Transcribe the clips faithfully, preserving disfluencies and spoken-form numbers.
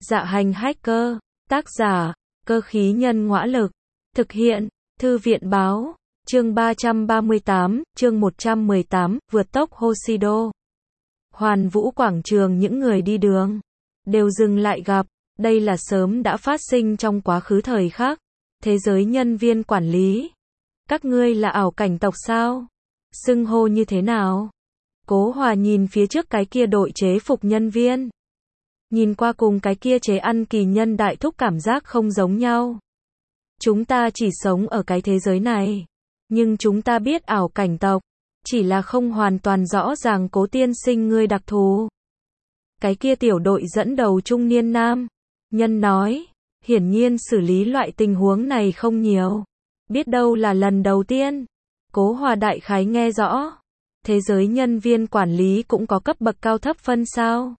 Dạ hành hacker, tác giả, cơ khí nhân ngõa lực, thực hiện, thư viện báo, chương ba trăm ba mươi tám, chương một trăm mười tám, vượt tốc Hoshido. Hoàn Vũ quảng trường những người đi đường, đều dừng lại gặp, đây là sớm đã phát sinh trong quá khứ thời khắc, thế giới nhân viên quản lý. Các ngươi là ảo cảnh tộc sao? Xưng hô như thế nào? Cố Hòa nhìn phía trước cái kia đội chế phục nhân viên. Nhìn qua cùng cái kia chế ăn kỳ nhân đại thúc cảm giác không giống nhau. Chúng ta chỉ sống ở cái thế giới này. Nhưng chúng ta biết ảo cảnh tộc. Chỉ là không hoàn toàn rõ ràng Cố tiên sinh ngươi đặc thù. Cái kia tiểu đội dẫn đầu trung niên nam. Nhân nói. Hiển nhiên xử lý loại tình huống này không nhiều. Biết đâu là lần đầu tiên. Cố Hòa đại khái nghe rõ. Thế giới nhân viên quản lý cũng có cấp bậc cao thấp phân sao?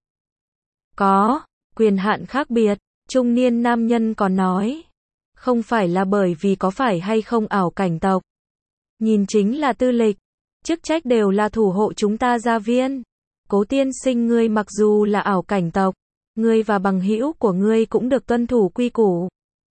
Có, quyền hạn khác biệt, trung niên nam nhân còn nói. Không phải là bởi vì có phải hay không ảo cảnh tộc. Nhìn chính là tư lịch, chức trách đều là thủ hộ chúng ta gia viên. Cố tiên sinh ngươi mặc dù là ảo cảnh tộc, ngươi và bằng hữu của ngươi cũng được tuân thủ quy củ.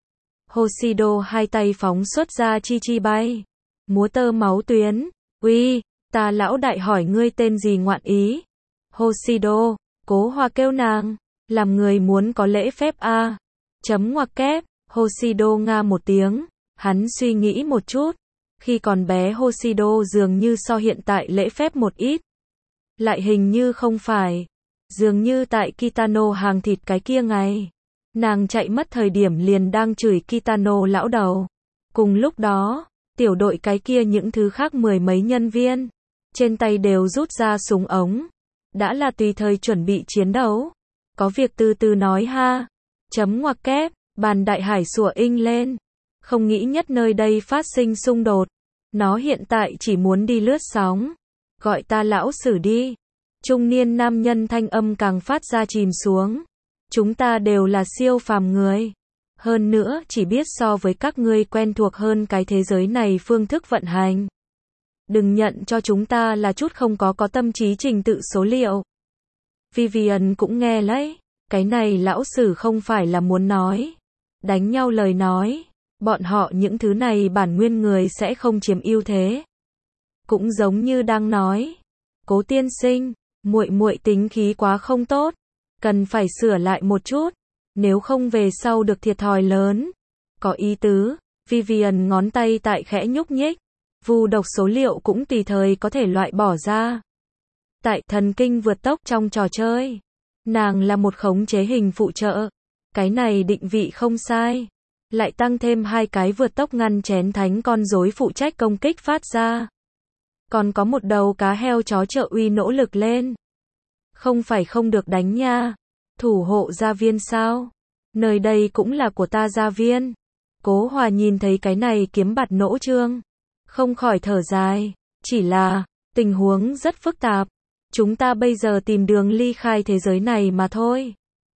Hoshido hai tay phóng xuất ra chi chi bay. Múa tơ máu tuyến, uy, ta lão đại hỏi ngươi tên gì ngoạn ý. Hoshido. Cố Hòa kêu nàng, làm người muốn có lễ phép a. À. Chấm ngoặc kép, Hoshido nga một tiếng, hắn suy nghĩ một chút, khi còn bé Hoshido dường như so hiện tại lễ phép một ít. Lại hình như không phải, dường như tại Kitano hàng thịt cái kia ngày, nàng chạy mất thời điểm liền đang chửi Kitano lão đầu. Cùng lúc đó, tiểu đội cái kia những thứ khác mười mấy nhân viên, trên tay đều rút ra súng ống. Đã là tùy thời chuẩn bị chiến đấu. Có việc từ từ nói ha. Chấm ngoặc kép, bàn đại hải sủa inh lên. Không nghĩ nhất nơi đây phát sinh xung đột. Nó hiện tại chỉ muốn đi lướt sóng. Gọi ta lão sử đi. Trung niên nam nhân thanh âm càng phát ra chìm xuống. Chúng ta đều là siêu phàm người. Hơn nữa chỉ biết so với các ngươi quen thuộc hơn cái thế giới này phương thức vận hành. Đừng nhận cho chúng ta là chút không có có tâm trí trình tự số liệu. Vivian cũng nghe lấy. Cái này lão sử không phải là muốn nói. Đánh nhau lời nói. Bọn họ những thứ này bản nguyên người sẽ không chiếm ưu thế. Cũng giống như đang nói. Cố tiên sinh, muội muội tính khí quá không tốt. Cần phải sửa lại một chút. Nếu không về sau được thiệt thòi lớn. Có ý tứ. Vivian ngón tay tại khẽ nhúc nhích. Vu độc số liệu cũng tùy thời có thể loại bỏ ra. Tại thần kinh vượt tốc trong trò chơi, nàng là một khống chế hình phụ trợ. Cái này định vị không sai. Lại tăng thêm hai cái vượt tốc ngăn chén thánh con rối phụ trách công kích phát ra. Còn có một đầu cá heo chó trợ uy nỗ lực lên. Không phải không được đánh nha. Thủ hộ gia viên sao? Nơi đây cũng là của ta gia viên. Cố Hòa nhìn thấy cái này kiếm bạt nỗ trương. Không khỏi thở dài, chỉ là, tình huống rất phức tạp. Chúng ta bây giờ tìm đường ly khai thế giới này mà thôi.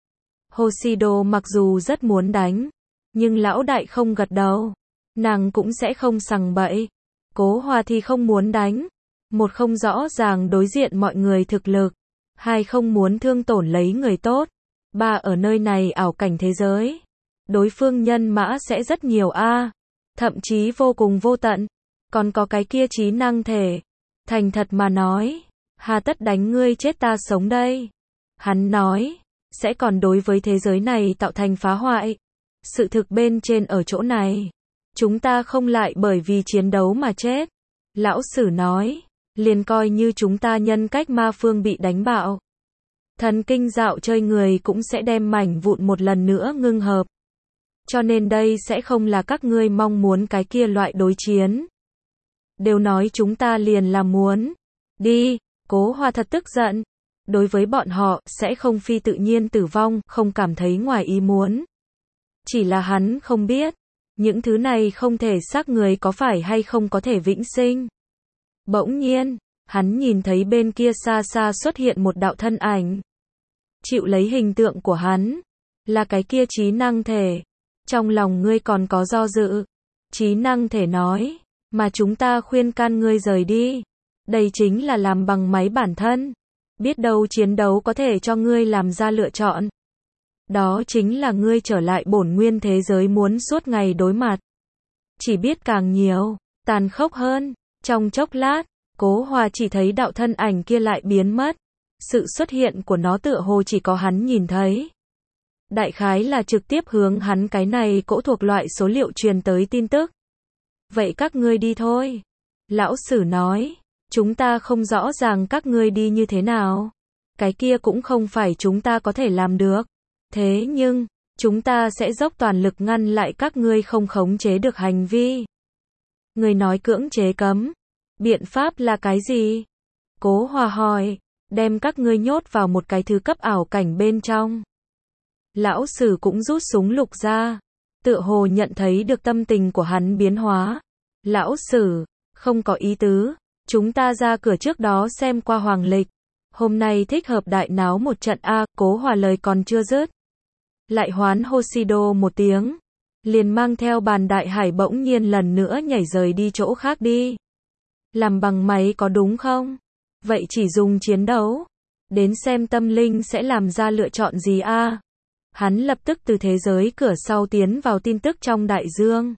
Hoshido mặc dù rất muốn đánh, nhưng lão đại không gật đầu. Nàng cũng sẽ không sằng bậy. Cố Hòa thì không muốn đánh. Một không rõ ràng đối diện mọi người thực lực. Hai không muốn thương tổn lấy người tốt. Ba ở nơi này ảo cảnh thế giới. Đối phương nhân mã sẽ rất nhiều a, thậm chí vô cùng vô tận. Còn có cái kia trí năng thể. Thành thật mà nói. Hà tất đánh ngươi chết ta sống đây. Hắn nói. Sẽ còn đối với thế giới này tạo thành phá hoại. Sự thực bên trên ở chỗ này. Chúng ta không lại bởi vì chiến đấu mà chết. Lão sử nói. Liền coi như chúng ta nhân cách ma phương bị đánh bạo. Thần kinh dạo chơi người cũng sẽ đem mảnh vụn một lần nữa ngưng hợp. Cho nên đây sẽ không là các ngươi mong muốn cái kia loại đối chiến. Đều nói chúng ta liền là muốn. Đi, Cố Hòa thật tức giận. Đối với bọn họ, sẽ không phi tự nhiên tử vong, không cảm thấy ngoài ý muốn. Chỉ là hắn không biết. Những thứ này không thể xác người có phải hay không có thể vĩnh sinh. Bỗng nhiên, hắn nhìn thấy bên kia xa xa xuất hiện một đạo thân ảnh. Chịu lấy hình tượng của hắn. Là cái kia trí năng thể. Trong lòng ngươi còn có do dự. Trí năng thể nói. Mà chúng ta khuyên can ngươi rời đi. Đây chính là làm bằng máy bản thân. Biết đâu chiến đấu có thể cho ngươi làm ra lựa chọn. Đó chính là ngươi trở lại bổn nguyên thế giới muốn suốt ngày đối mặt. Chỉ biết càng nhiều, tàn khốc hơn. Trong chốc lát, Cố Hòa chỉ thấy đạo thân ảnh kia lại biến mất. Sự xuất hiện của nó tựa hồ chỉ có hắn nhìn thấy. Đại khái là trực tiếp hướng hắn cái này cỗ thuộc loại số liệu truyền tới tin tức. Vậy các ngươi đi thôi. Lão Sử nói, chúng ta không rõ ràng các ngươi đi như thế nào. Cái kia cũng không phải chúng ta có thể làm được. Thế nhưng, chúng ta sẽ dốc toàn lực ngăn lại các ngươi không khống chế được hành vi. Người nói cưỡng chế cấm. Biện pháp là cái gì? Cố Hòa hỏi, đem các ngươi nhốt vào một cái thứ cấp ảo cảnh bên trong. Lão Sử cũng rút súng lục ra. Tựa hồ nhận thấy được tâm tình của hắn biến hóa. Lão Sử, không có ý tứ. Chúng ta ra cửa trước đó xem qua hoàng lịch. Hôm nay thích hợp đại náo một trận A. Cố Hòa lời còn chưa dứt. Lại hoán Hoshido một tiếng. Liền mang theo Bàn Đại Hải bỗng nhiên lần nữa nhảy rời đi chỗ khác đi. Làm bằng máy có đúng không? Vậy chỉ dùng chiến đấu. Đến xem tâm linh sẽ làm ra lựa chọn gì a? Hắn lập tức từ thế giới cửa sau tiến vào tin tức trong đại dương.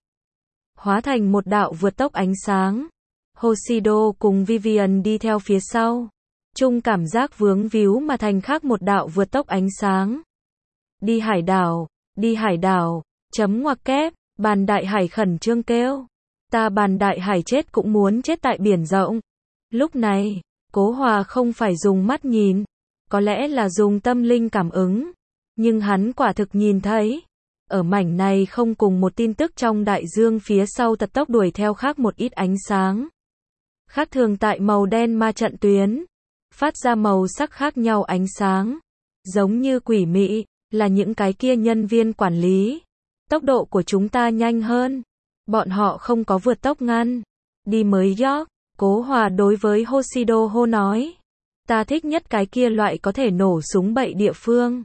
Hóa thành một đạo vượt tốc ánh sáng. Hoshido cùng Vivian đi theo phía sau. Chung cảm giác vướng víu mà thành khác một đạo vượt tốc ánh sáng. Đi hải đảo, đi hải đảo, chấm ngoặc kép, Bàn Đại Hải khẩn trương kêu. Ta Bàn Đại Hải chết cũng muốn chết tại biển rộng. Lúc này, Cố Hòa không phải dùng mắt nhìn, có lẽ là dùng tâm linh cảm ứng. Nhưng hắn quả thực nhìn thấy. Ở mảnh này không cùng một tin tức trong đại dương phía sau tật tốc đuổi theo khác một ít ánh sáng. Khác thường tại màu đen ma trận tuyến. Phát ra màu sắc khác nhau ánh sáng. Giống như quỷ mị, là những cái kia nhân viên quản lý. Tốc độ của chúng ta nhanh hơn. Bọn họ không có vượt tốc ngăn. Đi mới York, Cố Hòa đối với Hoshido hô nói. Ta thích nhất cái kia loại có thể nổ súng bậy địa phương.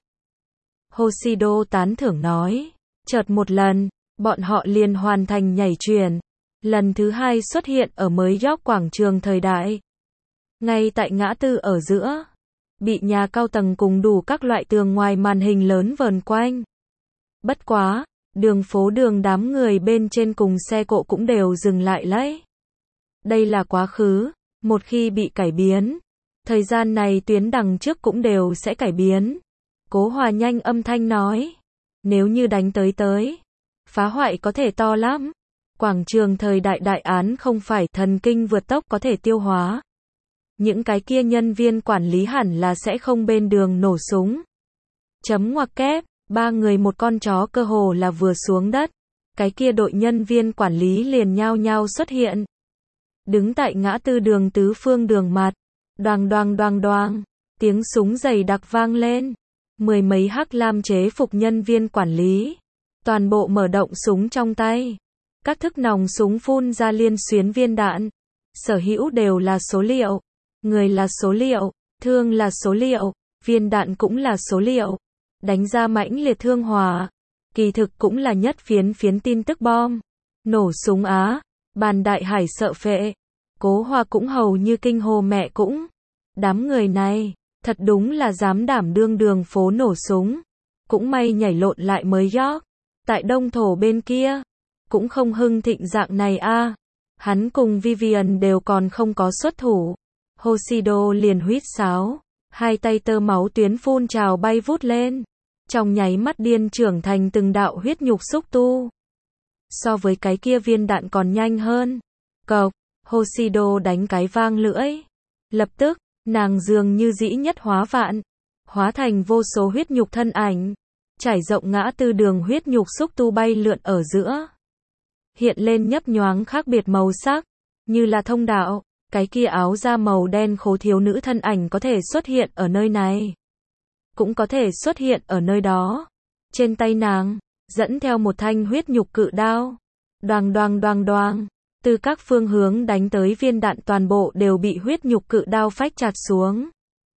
Hoshido tán thưởng nói. Chợt một lần, bọn họ liền hoàn thành nhảy chuyển. Lần thứ hai xuất hiện ở mới York quảng trường thời đại. Ngay tại ngã tư ở giữa. Bị nhà cao tầng cùng đủ các loại tường ngoài màn hình lớn vờn quanh. Bất quá, đường phố đường đám người bên trên cùng xe cộ cũng đều dừng lại lấy. Đây là quá khứ, một khi bị cải biến. Thời gian này tuyến đằng trước cũng đều sẽ cải biến. Cố Hòa nhanh âm thanh nói. Nếu như đánh tới tới, phá hoại có thể to lắm. Quảng trường thời đại đại án không phải thần kinh vượt tốc có thể tiêu hóa. Những cái kia nhân viên quản lý hẳn là sẽ không bên đường nổ súng. Chấm ngoặc kép, ba người một con chó cơ hồ là vừa xuống đất. Cái kia đội nhân viên quản lý liền nhao nhao xuất hiện. Đứng tại ngã tư đường tứ phương đường mặt. Đoàng đoàng đoàng đoàng. Tiếng súng dày đặc vang lên. Mười mấy hắc lam chế phục nhân viên quản lý. Toàn bộ mở động súng trong tay. Các thức nòng súng phun ra liên xuyến viên đạn. Sở hữu đều là số liệu. Người là số liệu. Thương là số liệu. Viên đạn cũng là số liệu. Đánh ra mãnh liệt thương hỏa. Kỳ thực cũng là nhất phiến phiến tin tức bom. Nổ súng á. Bàn Đại Hải sợ phệ. Cố Hòa cũng hầu như kinh hô mẹ cũng. Đám người này, thật đúng là dám đảm đương đường phố nổ súng. Cũng may nhảy lộn lại mới York. Tại đông thổ bên kia. Cũng không hưng thịnh dạng này a. Hắn cùng Vivian đều còn không có xuất thủ. Hoshido liền huýt sáo. Hai tay tơ máu tuyến phun trào bay vút lên. Trong nháy mắt điên trưởng thành từng đạo huyết nhục xúc tu. So với cái kia viên đạn còn nhanh hơn. Cộc, Hoshido đánh cái vang lưỡi. Lập tức, nàng dường như dĩ nhất hóa vạn. Hóa thành vô số huyết nhục thân ảnh. Trải rộng ngã tư đường huyết nhục xúc tu bay lượn ở giữa. Hiện lên nhấp nhoáng khác biệt màu sắc. Như là thông đạo. Cái kia áo da màu đen khố thiếu nữ thân ảnh có thể xuất hiện ở nơi này. Cũng có thể xuất hiện ở nơi đó. Trên tay nàng, dẫn theo một thanh huyết nhục cự đao. Đoàng đoàng đoàng đoàng. Từ các phương hướng đánh tới viên đạn toàn bộ đều bị huyết nhục cự đao phách chặt xuống.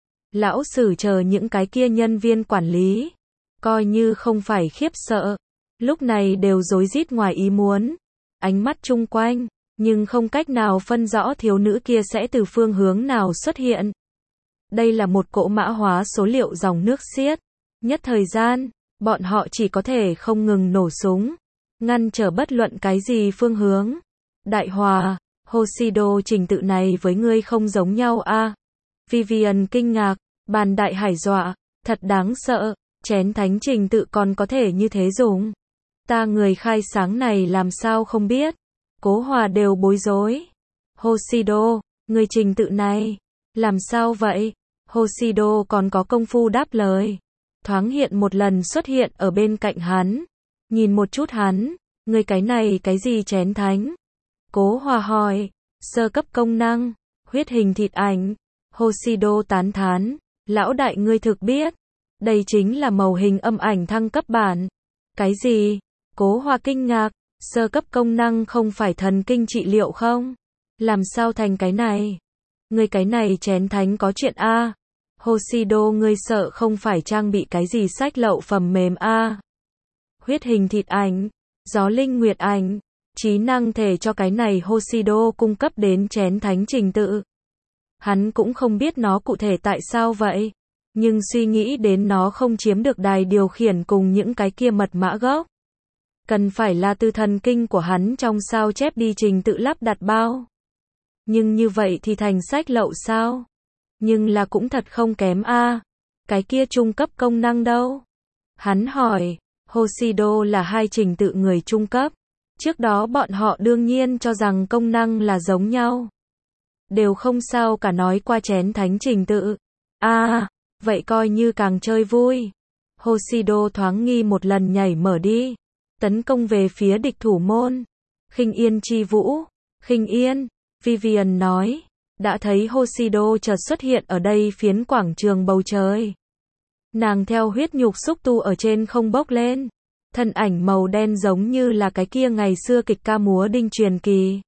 Lão Sử chờ những cái kia nhân viên quản lý. Coi như không phải khiếp sợ. Lúc này đều rối rít ngoài ý muốn. Ánh mắt chung quanh. Nhưng không cách nào phân rõ thiếu nữ kia sẽ từ phương hướng nào xuất hiện. Đây là một cỗ mã hóa số liệu dòng nước xiết. Nhất thời gian, Bọn họ chỉ có thể không ngừng nổ súng, ngăn trở bất luận cái gì phương hướng. Đại Hòa, Hoshido trình tự này với ngươi không giống nhau a. À? Vivian kinh ngạc, Bàn Đại Hải dọa, thật đáng sợ, chén thánh trình tự còn có thể như thế dùng. Ta người khai sáng này làm sao không biết. Cố Hòa đều bối rối. Hoshido, người trình tự này, làm sao vậy? Hoshido còn có công phu đáp lời. Thoáng hiện một lần xuất hiện ở bên cạnh hắn. Nhìn một chút hắn, người cái này cái gì chén thánh? Cố Hòa hỏi, sơ cấp công năng, huyết hình thịt ảnh. Hoshido tán thán, lão đại ngươi thực biết. Đây chính là màu hình âm ảnh thăng cấp bản. Cái gì? Cố Hòa kinh ngạc, sơ cấp công năng không phải thần kinh trị liệu không? Làm sao thành cái này? Ngươi cái này chén thánh có chuyện a. À? Hoshido ngươi sợ không phải trang bị cái gì sách lậu phẩm mềm a. À? Huyết hình thịt ảnh, gió linh nguyệt ảnh, trí năng thể cho cái này Hoshido cung cấp đến chén thánh trình tự. Hắn cũng không biết nó cụ thể tại sao vậy, nhưng suy nghĩ đến nó không chiếm được đài điều khiển cùng những cái kia mật mã gốc. Cần phải là từ thần kinh của hắn trong sao chép đi trình tự lắp đặt bao. Nhưng như vậy thì thành sách lậu sao? Nhưng là cũng thật không kém a. À. Cái kia trung cấp công năng đâu? Hắn hỏi, Hoshido là hai trình tự người trung cấp. Trước đó bọn họ đương nhiên cho rằng công năng là giống nhau. Đều không sao cả nói qua chén thánh trình tự. À, vậy coi như càng chơi vui. Hoshido thoáng nghi một lần nhảy mở đi. Tấn công về phía địch thủ môn. Khinh Yên chi vũ. Khinh Yên, Vivian nói. Đã thấy Hoshido chợt xuất hiện ở đây phiến quảng trường bầu trời. Nàng theo huyết nhục xúc tu ở trên không bốc lên. Thân ảnh màu đen giống như là cái kia ngày xưa kịch ca múa đinh truyền kỳ.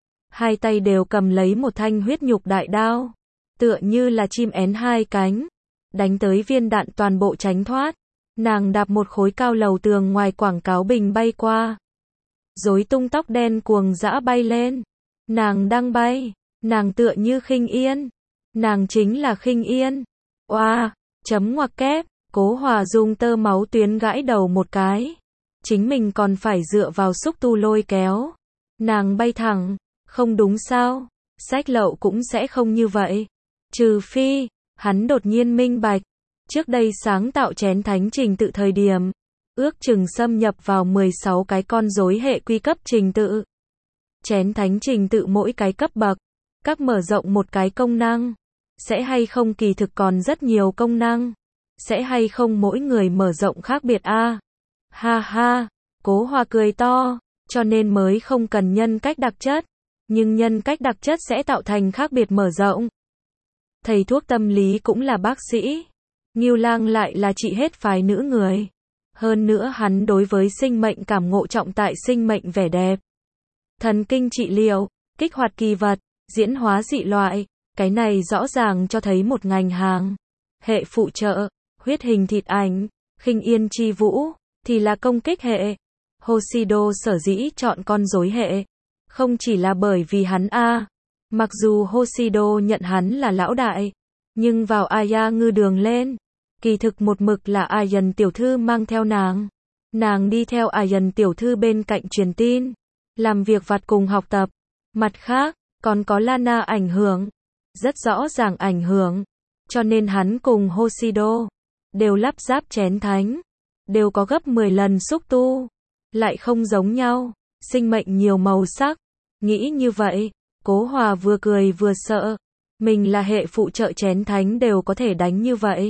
Hai tay đều cầm lấy một thanh huyết nhục đại đao. Tựa như là chim én hai cánh. Đánh tới viên đạn toàn bộ tránh thoát. Nàng đạp một khối cao lầu tường ngoài quảng cáo bình bay qua. Rối tung tóc đen cuồng dã bay lên. Nàng đang bay. Nàng tựa như Khinh Yên. Nàng chính là Khinh Yên. Oa, chấm ngoặc kép. Cố Hòa dùng tơ máu tuyến gãi đầu một cái. Chính mình còn phải dựa vào xúc tu lôi kéo. Nàng bay thẳng. Không đúng sao? Sách lậu cũng sẽ không như vậy. Trừ phi, hắn đột nhiên minh bạch. Trước đây sáng tạo chén thánh trình tự thời điểm. Ước chừng xâm nhập vào mười sáu cái con rối hệ quy cấp trình tự. Chén thánh trình tự mỗi cái cấp bậc. Các mở rộng một cái công năng. Sẽ hay không kỳ thực còn rất nhiều công năng. Sẽ hay không mỗi người mở rộng khác biệt a. À? Ha ha, Cố Hòa cười to, cho nên mới không cần nhân cách đặc chất, nhưng nhân cách đặc chất sẽ tạo thành khác biệt mở rộng. Thầy thuốc tâm lý cũng là bác sĩ, Ngưu Lang lại là trị hết phái nữ người. Hơn nữa hắn đối với sinh mệnh cảm ngộ trọng tại sinh mệnh vẻ đẹp. Thần kinh trị liệu, kích hoạt kỳ vật, diễn hóa dị loại, cái này rõ ràng cho thấy một ngành hàng. Hệ phụ trợ, huyết hình thịt ảnh, Khinh Yên chi vũ, thì là công kích hệ. Hoshido sở dĩ chọn con rối hệ, không chỉ là bởi vì hắn a. À. Mặc dù Hoshido nhận hắn là lão đại, nhưng vào Aya ngư đường lên, kỳ thực một mực là Ayan tiểu thư mang theo nàng. Nàng đi theo Ayan tiểu thư bên cạnh truyền tin, làm việc vặt cùng học tập. Mặt khác, còn có Lana ảnh hưởng, rất rõ ràng ảnh hưởng, cho nên hắn cùng Hoshido đều lắp ráp chén thánh, đều có gấp mười lần xúc tu, lại không giống nhau, sinh mệnh nhiều màu sắc. Nghĩ như vậy, Cố Hòa vừa cười vừa sợ, mình là hệ phụ trợ chén thánh đều có thể đánh như vậy.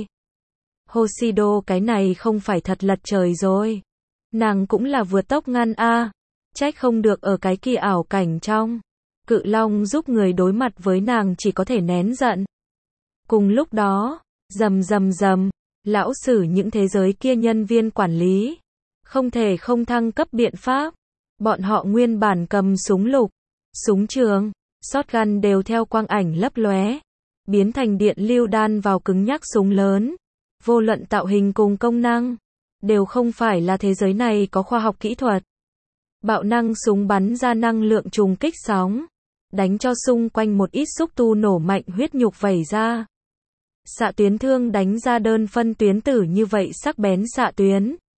Hoshido cái này không phải thật lật trời rồi. Nàng cũng là vượt tốc ngăn a, à. Trách không được ở cái kỳ ảo cảnh trong. Cự Long giúp người đối mặt với nàng chỉ có thể nén giận. Cùng lúc đó, rầm rầm rầm, lão sử những thế giới kia nhân viên quản lý. Không thể không thăng cấp biện pháp. Bọn họ nguyên bản cầm súng lục, súng trường, shotgun đều theo quang ảnh lấp lóe, biến thành điện lưu đan vào cứng nhắc súng lớn. Vô luận tạo hình cùng công năng, đều không phải là thế giới này có khoa học kỹ thuật. Bạo năng súng bắn ra năng lượng trùng kích sóng, đánh cho xung quanh một ít xúc tu nổ mạnh huyết nhục vẩy ra. Xạ tuyến thương đánh ra đơn phân tuyến tử như vậy sắc bén xạ tuyến,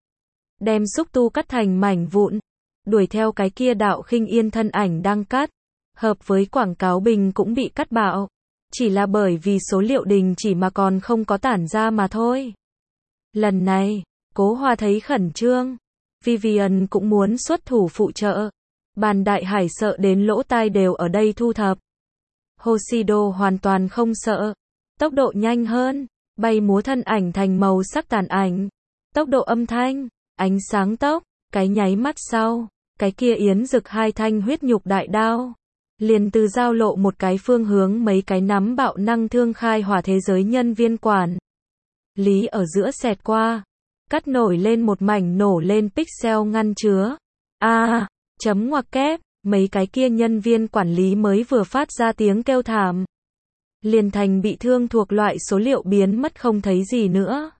đem xúc tu cắt thành mảnh vụn, đuổi theo cái kia đạo khinh yên thân ảnh đang cắt, hợp với quảng cáo bình cũng bị cắt bạo, chỉ là bởi vì số liệu đình chỉ mà còn không có tản ra mà thôi. Lần này, Cố Hoa thấy khẩn trương, Vivian cũng muốn xuất thủ phụ trợ, Bàn Đại Hải sợ đến lỗ tai đều ở đây thu thập. Hoshido hoàn toàn không sợ, tốc độ nhanh hơn, bay múa thân ảnh thành màu sắc tàn ảnh, tốc độ âm thanh, ánh sáng tốc, cái nháy mắt sau, cái kia yến rực hai thanh huyết nhục đại đao, liền từ giao lộ một cái phương hướng mấy cái nắm bạo năng thương khai hỏa thế giới nhân viên quản lý ở giữa xẹt qua, cắt nổi lên một mảnh nổ lên pixel ngăn chứa. A, à, chấm ngoặc kép, mấy cái kia nhân viên quản lý mới vừa phát ra tiếng kêu thảm, liền thành bị thương thuộc loại số liệu biến mất không thấy gì nữa.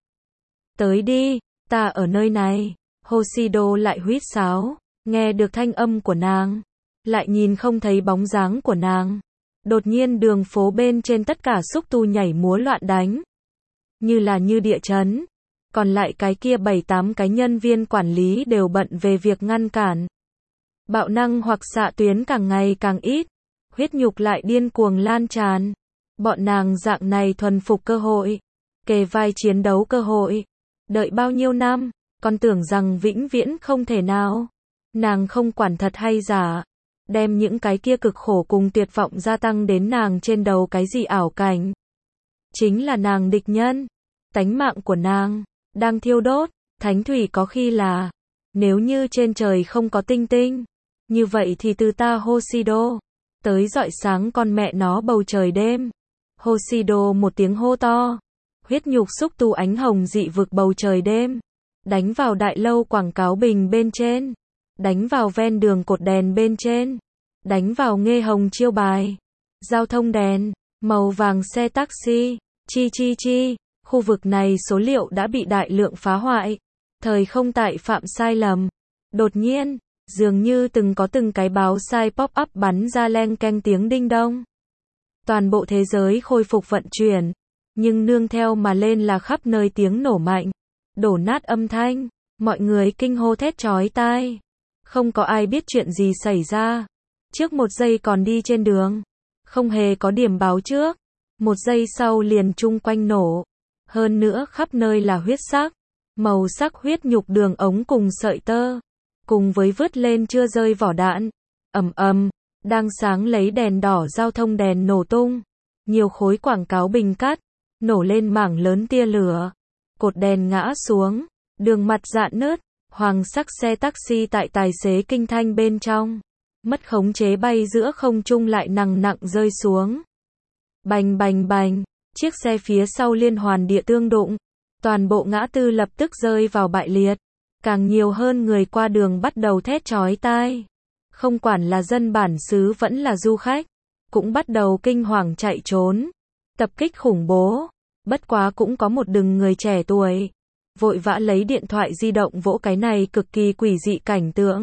Tới đi, ta ở nơi này. Hoshido lại huýt sáo, nghe được thanh âm của nàng, lại nhìn không thấy bóng dáng của nàng. Đột nhiên đường phố bên trên tất cả xúc tu nhảy múa loạn đánh, như là như địa chấn. Còn lại cái kia bảy tám cái nhân viên quản lý đều bận về việc ngăn cản. Bạo năng hoặc xạ tuyến càng ngày càng ít, huyết nhục lại điên cuồng lan tràn. Bọn nàng dạng này thuần phục cơ hội, kề vai chiến đấu cơ hội, đợi bao nhiêu năm, còn tưởng rằng vĩnh viễn không thể nào. Nàng không quản thật hay giả, đem những cái kia cực khổ cùng tuyệt vọng gia tăng đến nàng trên đầu cái gì ảo cảnh. Chính là nàng địch nhân, tánh mạng của nàng, đang thiêu đốt, thánh thủy có khi là, nếu như trên trời không có tinh tinh, như vậy thì từ ta Hoshido, tới rọi sáng con mẹ nó bầu trời đêm. Hoshido một tiếng hô to, huyết nhục xúc tu ánh hồng dị vực bầu trời đêm, đánh vào đại lâu quảng cáo bình bên trên, đánh vào ven đường cột đèn bên trên, đánh vào nghe hồng chiêu bài, giao thông đèn, màu vàng xe taxi, chi chi chi, khu vực này số liệu đã bị đại lượng phá hoại, thời không tại phạm sai lầm. Đột nhiên, dường như từng có từng cái báo sai pop up bắn ra leng keng tiếng đinh đông. Toàn bộ thế giới khôi phục vận chuyển, nhưng nương theo mà lên là khắp nơi tiếng nổ mạnh, đổ nát âm thanh, mọi người kinh hô thét chói tai. Không có ai biết chuyện gì xảy ra. Trước một giây còn đi trên đường, không hề có điểm báo trước, một giây sau liền chung quanh nổ. Hơn nữa khắp nơi là huyết sắc, màu sắc huyết nhục đường ống cùng sợi tơ, cùng với vứt lên chưa rơi vỏ đạn. Ầm ầm, đang sáng lấy đèn đỏ giao thông đèn nổ tung, nhiều khối quảng cáo bình cắt, nổ lên mảng lớn tia lửa, cột đèn ngã xuống, đường mặt rạn nứt, hoàng sắc xe taxi tại tài xế kinh thanh bên trong, mất khống chế bay giữa không trung lại nặng nặng rơi xuống. Bành bành bành, chiếc xe phía sau liên hoàn địa tương đụng, toàn bộ ngã tư lập tức rơi vào bại liệt, càng nhiều hơn người qua đường bắt đầu thét chói tai. Không quản là dân bản xứ vẫn là du khách, cũng bắt đầu kinh hoàng chạy trốn. Tập kích khủng bố, bất quá cũng có một đừng người trẻ tuổi, vội vã lấy điện thoại di động vỗ cái này cực kỳ quỷ dị cảnh tượng.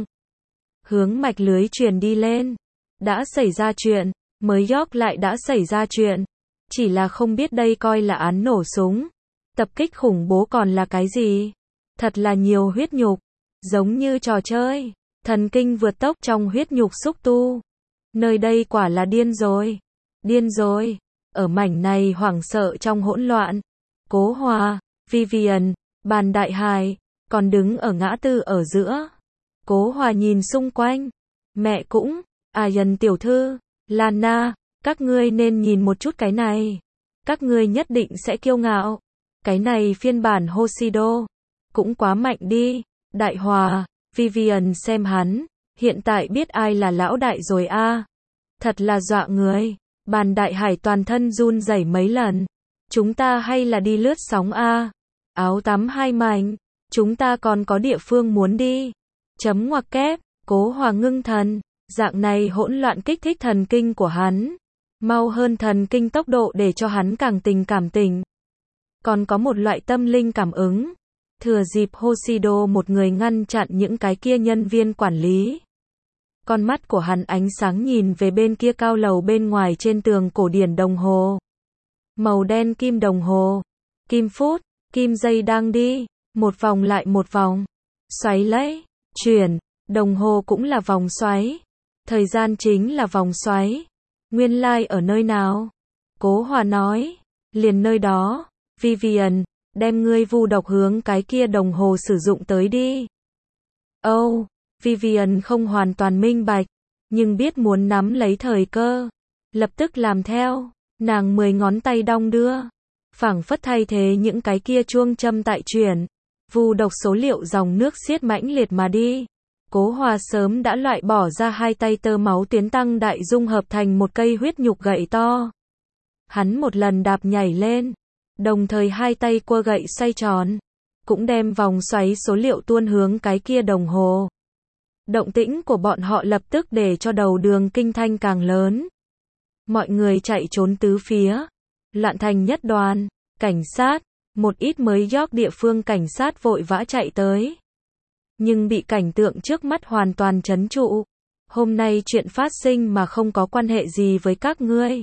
Hướng mạch lưới truyền đi lên. Đã xảy ra chuyện, mới York lại đã xảy ra chuyện. Chỉ là không biết đây coi là án nổ súng, tập kích khủng bố còn là cái gì. Thật là nhiều huyết nhục, giống như trò chơi, thần kinh vượt tốc trong huyết nhục xúc tu. Nơi đây quả là điên rồi, điên rồi. Ở mảnh này hoảng sợ trong hỗn loạn, Cố Hoa, Vivian, Bàn Đại Hải, còn đứng ở ngã tư ở giữa. Cố Hoa nhìn xung quanh, mẹ cũng, Ayan tiểu thư, Lana, các ngươi nên nhìn một chút cái này. Các ngươi nhất định sẽ kiêu ngạo. Cái này phiên bản Hoshido, cũng quá mạnh đi. Đại Hòa, Vivian xem hắn, hiện tại biết ai là lão đại rồi a. À. Thật là dọa người. Bàn Đại Hải toàn thân run rẩy mấy lần. Chúng ta hay là đi lướt sóng a. À. Áo tắm hai mảnh, chúng ta còn có địa phương muốn đi. Chấm ngoặc kép, Cố Hoa ngưng thần, dạng này hỗn loạn kích thích thần kinh của hắn. Mau hơn thần kinh tốc độ để cho hắn càng tình cảm tình. Còn có một loại tâm linh cảm ứng. Thừa dịp Hoshido một người ngăn chặn những cái kia nhân viên quản lý. Con mắt của hắn ánh sáng nhìn về bên kia cao lầu bên ngoài trên tường cổ điển đồng hồ. Màu đen kim đồng hồ. Kim phút, kim giây đang đi, một vòng lại một vòng. Xoáy lấy, chuyển, đồng hồ cũng là vòng xoáy. Thời gian chính là vòng xoáy. Nguyên lai like ở nơi nào? Cố Hòa nói, liền nơi đó. Vivian, đem ngươi vu độc hướng cái kia đồng hồ sử dụng tới đi. Âu, oh, Vivian không hoàn toàn minh bạch, nhưng biết muốn nắm lấy thời cơ. Lập tức làm theo, nàng mười ngón tay đong đưa. Phảng phất thay thế những cái kia chuông châm tại chuyển. Vu độc số liệu dòng nước xiết mãnh liệt mà đi. Cố Hòa sớm đã loại bỏ ra hai tay tơ máu tuyến tăng đại dung hợp thành một cây huyết nhục gậy to. Hắn một lần đạp nhảy lên, đồng thời hai tay quơ gậy xoay tròn, cũng đem vòng xoáy số liệu tuôn hướng cái kia đồng hồ. Động tĩnh của bọn họ lập tức để cho đầu đường kinh thanh càng lớn. Mọi người chạy trốn tứ phía, loạn thành nhất đoàn, cảnh sát, một ít mới York địa phương cảnh sát vội vã chạy tới. Nhưng bị cảnh tượng trước mắt hoàn toàn trấn trụ. Hôm nay chuyện phát sinh mà không có quan hệ gì với các ngươi.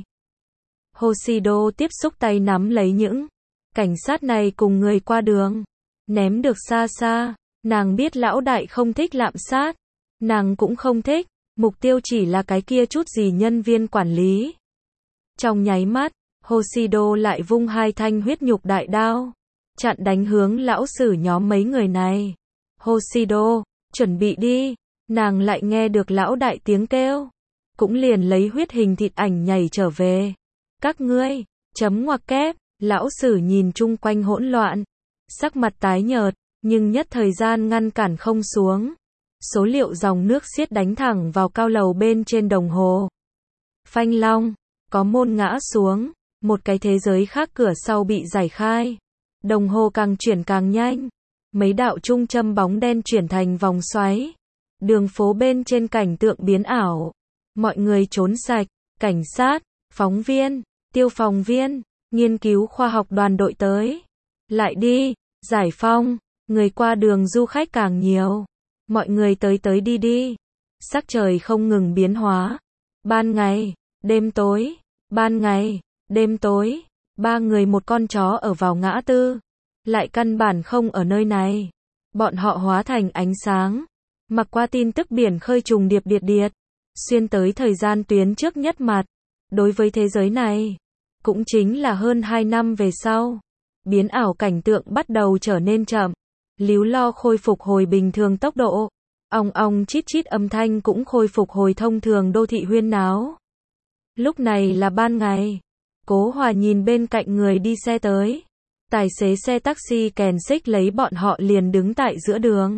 Hoshido tiếp xúc tay nắm lấy những cảnh sát này cùng người qua đường, ném được xa xa. Nàng biết lão đại không thích lạm sát, nàng cũng không thích, mục tiêu chỉ là cái kia chút gì nhân viên quản lý. Trong nháy mắt, Hoshido lại vung hai thanh huyết nhục đại đao, chặn đánh hướng lão sử nhóm mấy người này. Hoshido, chuẩn bị đi. Nàng lại nghe được lão đại tiếng kêu, cũng liền lấy huyết hình thịt ảnh nhảy trở về. Các ngươi, chấm ngoặc kép, lão sử nhìn chung quanh hỗn loạn, sắc mặt tái nhợt, nhưng nhất thời gian ngăn cản không xuống. Số liệu dòng nước xiết đánh thẳng vào cao lầu bên trên đồng hồ. Phanh long, có môn ngã xuống, một cái thế giới khác cửa sau bị giải khai. Đồng hồ càng chuyển càng nhanh. Mấy đạo trung châm bóng đen chuyển thành vòng xoáy. Đường phố bên trên cảnh tượng biến ảo. Mọi người trốn sạch, cảnh sát, phóng viên, tiêu phòng viên, nghiên cứu khoa học đoàn đội tới. Lại đi, giải phong, người qua đường du khách càng nhiều. Mọi người tới tới đi đi. Sắc trời không ngừng biến hóa. Ban ngày, đêm tối, ban ngày, đêm tối. Ba người một con chó ở vào ngã tư. Lại căn bản không ở nơi này. Bọn họ hóa thành ánh sáng. Mặc qua tin tức biển khơi trùng điệp điệt điệt. Xuyên tới thời gian tuyến trước nhất mặt. Đối với thế giới này, cũng chính là hơn hai năm về sau. Biến ảo cảnh tượng bắt đầu trở nên chậm. Líu lo khôi phục hồi bình thường tốc độ. Ong ong chít chít âm thanh cũng khôi phục hồi thông thường đô thị huyên náo. Lúc này là ban ngày. Cố Hòa nhìn bên cạnh người đi xe tới. Tài xế xe taxi kèn xích lấy bọn họ liền đứng tại giữa đường.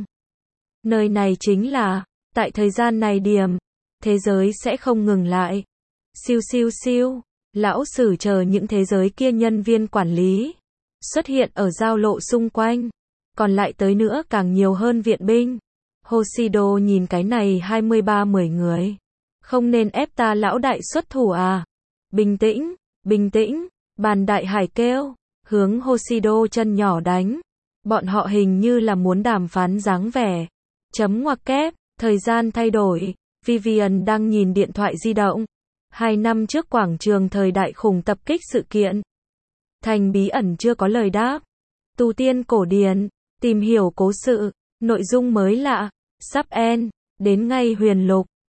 Nơi này chính là, tại thời gian này điểm, thế giới sẽ không ngừng lại. Siêu siêu siêu, lão sử chờ những thế giới kia nhân viên quản lý. Xuất hiện ở giao lộ xung quanh. Còn lại tới nữa càng nhiều hơn viện binh. Hoshido nhìn cái này hai mươi ba mười người. Không nên ép ta lão đại xuất thủ à. Bình tĩnh, bình tĩnh, bàn đại hải kêu. Hướng Hoshido chân nhỏ đánh. Bọn họ hình như là muốn đàm phán dáng vẻ. Chấm ngoặc kép, thời gian thay đổi. Vivian đang nhìn điện thoại di động. Hai năm trước quảng trường thời đại khủng tập kích sự kiện. Thành bí ẩn chưa có lời đáp. Tu tiên cổ điển, tìm hiểu cố sự, nội dung mới lạ. Sắp end, đến ngay huyền lục.